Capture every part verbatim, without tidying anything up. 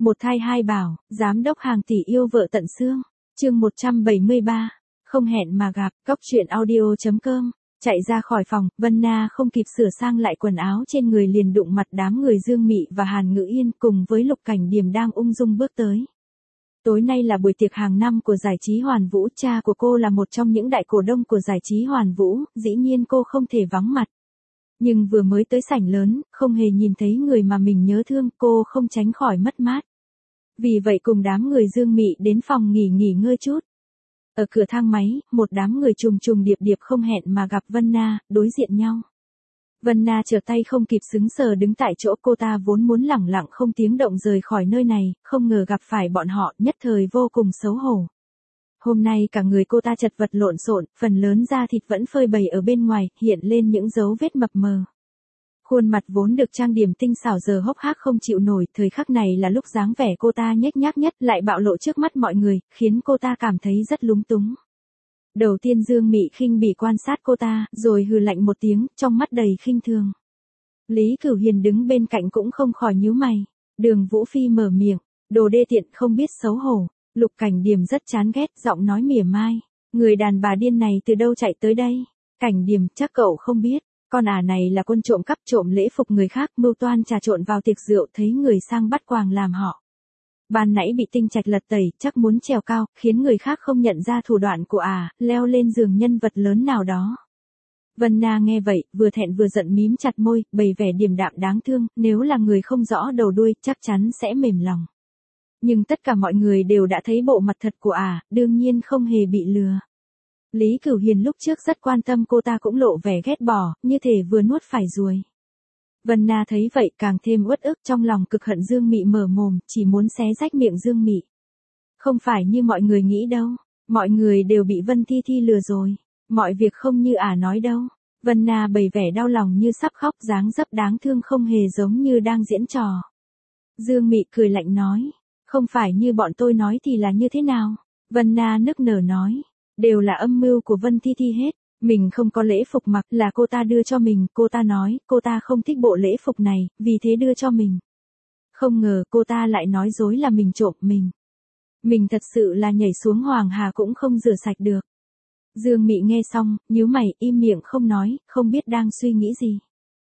Một thai hai bảo, giám đốc hàng tỷ yêu vợ tận xương. Chương một trăm bảy mươi ba. Không hẹn mà gặp. Cóc truyện audio chấm com. Chạy ra khỏi phòng, Vân Na không kịp sửa sang lại quần áo trên người liền đụng mặt đám người Dương Mị và Hàn Ngữ Yên cùng với Lục Cảnh Điềm đang ung dung bước tới. Tối nay là buổi tiệc hàng năm của giải trí Hoàn Vũ, cha của cô là một trong những đại cổ đông của giải trí Hoàn Vũ, dĩ nhiên cô không thể vắng mặt. Nhưng vừa mới tới sảnh lớn, không hề nhìn thấy người mà mình nhớ thương, cô không tránh khỏi mất mát. Vì vậy cùng đám người Dương Mị đến phòng nghỉ nghỉ ngơi chút. Ở cửa thang máy, một đám người trùng trùng điệp điệp không hẹn mà gặp Vân Na, đối diện nhau. Vân Na trở tay không kịp xứng sờ đứng tại chỗ, cô ta vốn muốn lẳng lặng không tiếng động rời khỏi nơi này, không ngờ gặp phải bọn họ, nhất thời vô cùng xấu hổ. Hôm nay cả người cô ta chật vật lộn xộn, phần lớn da thịt vẫn phơi bày ở bên ngoài, hiện lên những dấu vết mập mờ. Khuôn mặt vốn được trang điểm tinh xảo giờ hốc hác không chịu nổi, thời khắc này là lúc dáng vẻ cô ta nhếch nhác nhất lại bạo lộ trước mắt mọi người, khiến cô ta cảm thấy rất lúng túng. Đầu tiên Dương Mị khinh bỉ quan sát cô ta, rồi hừ lạnh một tiếng, trong mắt đầy khinh thường. Lý Cửu Hiền đứng bên cạnh cũng không khỏi nhíu mày. Đường Vũ Phi mở miệng, đồ đê tiện không biết xấu hổ. Lục Cảnh Điềm rất chán ghét, giọng nói mỉa mai. Người đàn bà điên này từ đâu chạy tới đây? Cảnh Điềm, chắc cậu không biết. Con ả này là quân trộm cắp, trộm lễ phục người khác, mưu toan trà trộn vào tiệc rượu, thấy người sang bắt quàng làm họ. Ban nãy bị Tinh Trạch lật tẩy, chắc muốn trèo cao, khiến người khác không nhận ra thủ đoạn của ả, leo lên giường nhân vật lớn nào đó. Vân Na nghe vậy, vừa thẹn vừa giận mím chặt môi, bày vẻ điềm đạm đáng thương, nếu là người không rõ đầu đuôi, chắc chắn sẽ mềm lòng. Nhưng tất cả mọi người đều đã thấy bộ mặt thật của ả, đương nhiên không hề bị lừa. Lý Cửu Hiền lúc trước rất quan tâm cô ta cũng lộ vẻ ghét bỏ, như thể vừa nuốt phải ruồi. Vân Na thấy vậy càng thêm uất ức, trong lòng cực hận Dương Mị mở mồm, chỉ muốn xé rách miệng Dương Mị. Không phải như mọi người nghĩ đâu, mọi người đều bị Vân Thi Thi lừa rồi, mọi việc không như ả nói đâu. Vân Na bày vẻ đau lòng như sắp khóc, dáng dấp đáng thương không hề giống như đang diễn trò. Dương Mị cười lạnh nói, không phải như bọn tôi nói thì là như thế nào? Vân Na nức nở nói, đều là âm mưu của Vân Thi Thi hết. Mình không có lễ phục mặc, là cô ta đưa cho mình, cô ta nói, cô ta không thích bộ lễ phục này, vì thế đưa cho mình. Không ngờ cô ta lại nói dối là mình trộm mình. Mình thật sự là nhảy xuống Hoàng Hà cũng không rửa sạch được. Dương Mị nghe xong, nhíu mày, im miệng không nói, không biết đang suy nghĩ gì.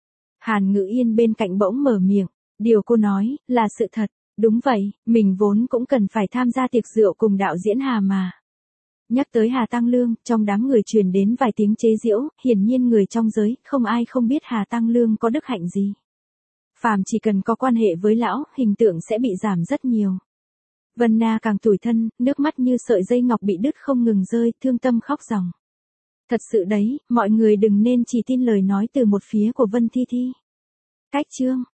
Hàn Ngữ Yên bên cạnh bỗng mở miệng, điều cô nói, là sự thật. Đúng vậy, mình vốn cũng cần phải tham gia tiệc rượu cùng đạo diễn Hà mà. Nhắc tới Hà Tăng Lương, trong đám người truyền đến vài tiếng chế giễu, hiển nhiên người trong giới, không ai không biết Hà Tăng Lương có đức hạnh gì. Phàm chỉ cần có quan hệ với lão, hình tượng sẽ bị giảm rất nhiều. Vân Na càng tủi thân, nước mắt như sợi dây ngọc bị đứt không ngừng rơi, thương tâm khóc ròng. Thật sự đấy, mọi người đừng nên chỉ tin lời nói từ một phía của Vân Thi Thi. Cách chương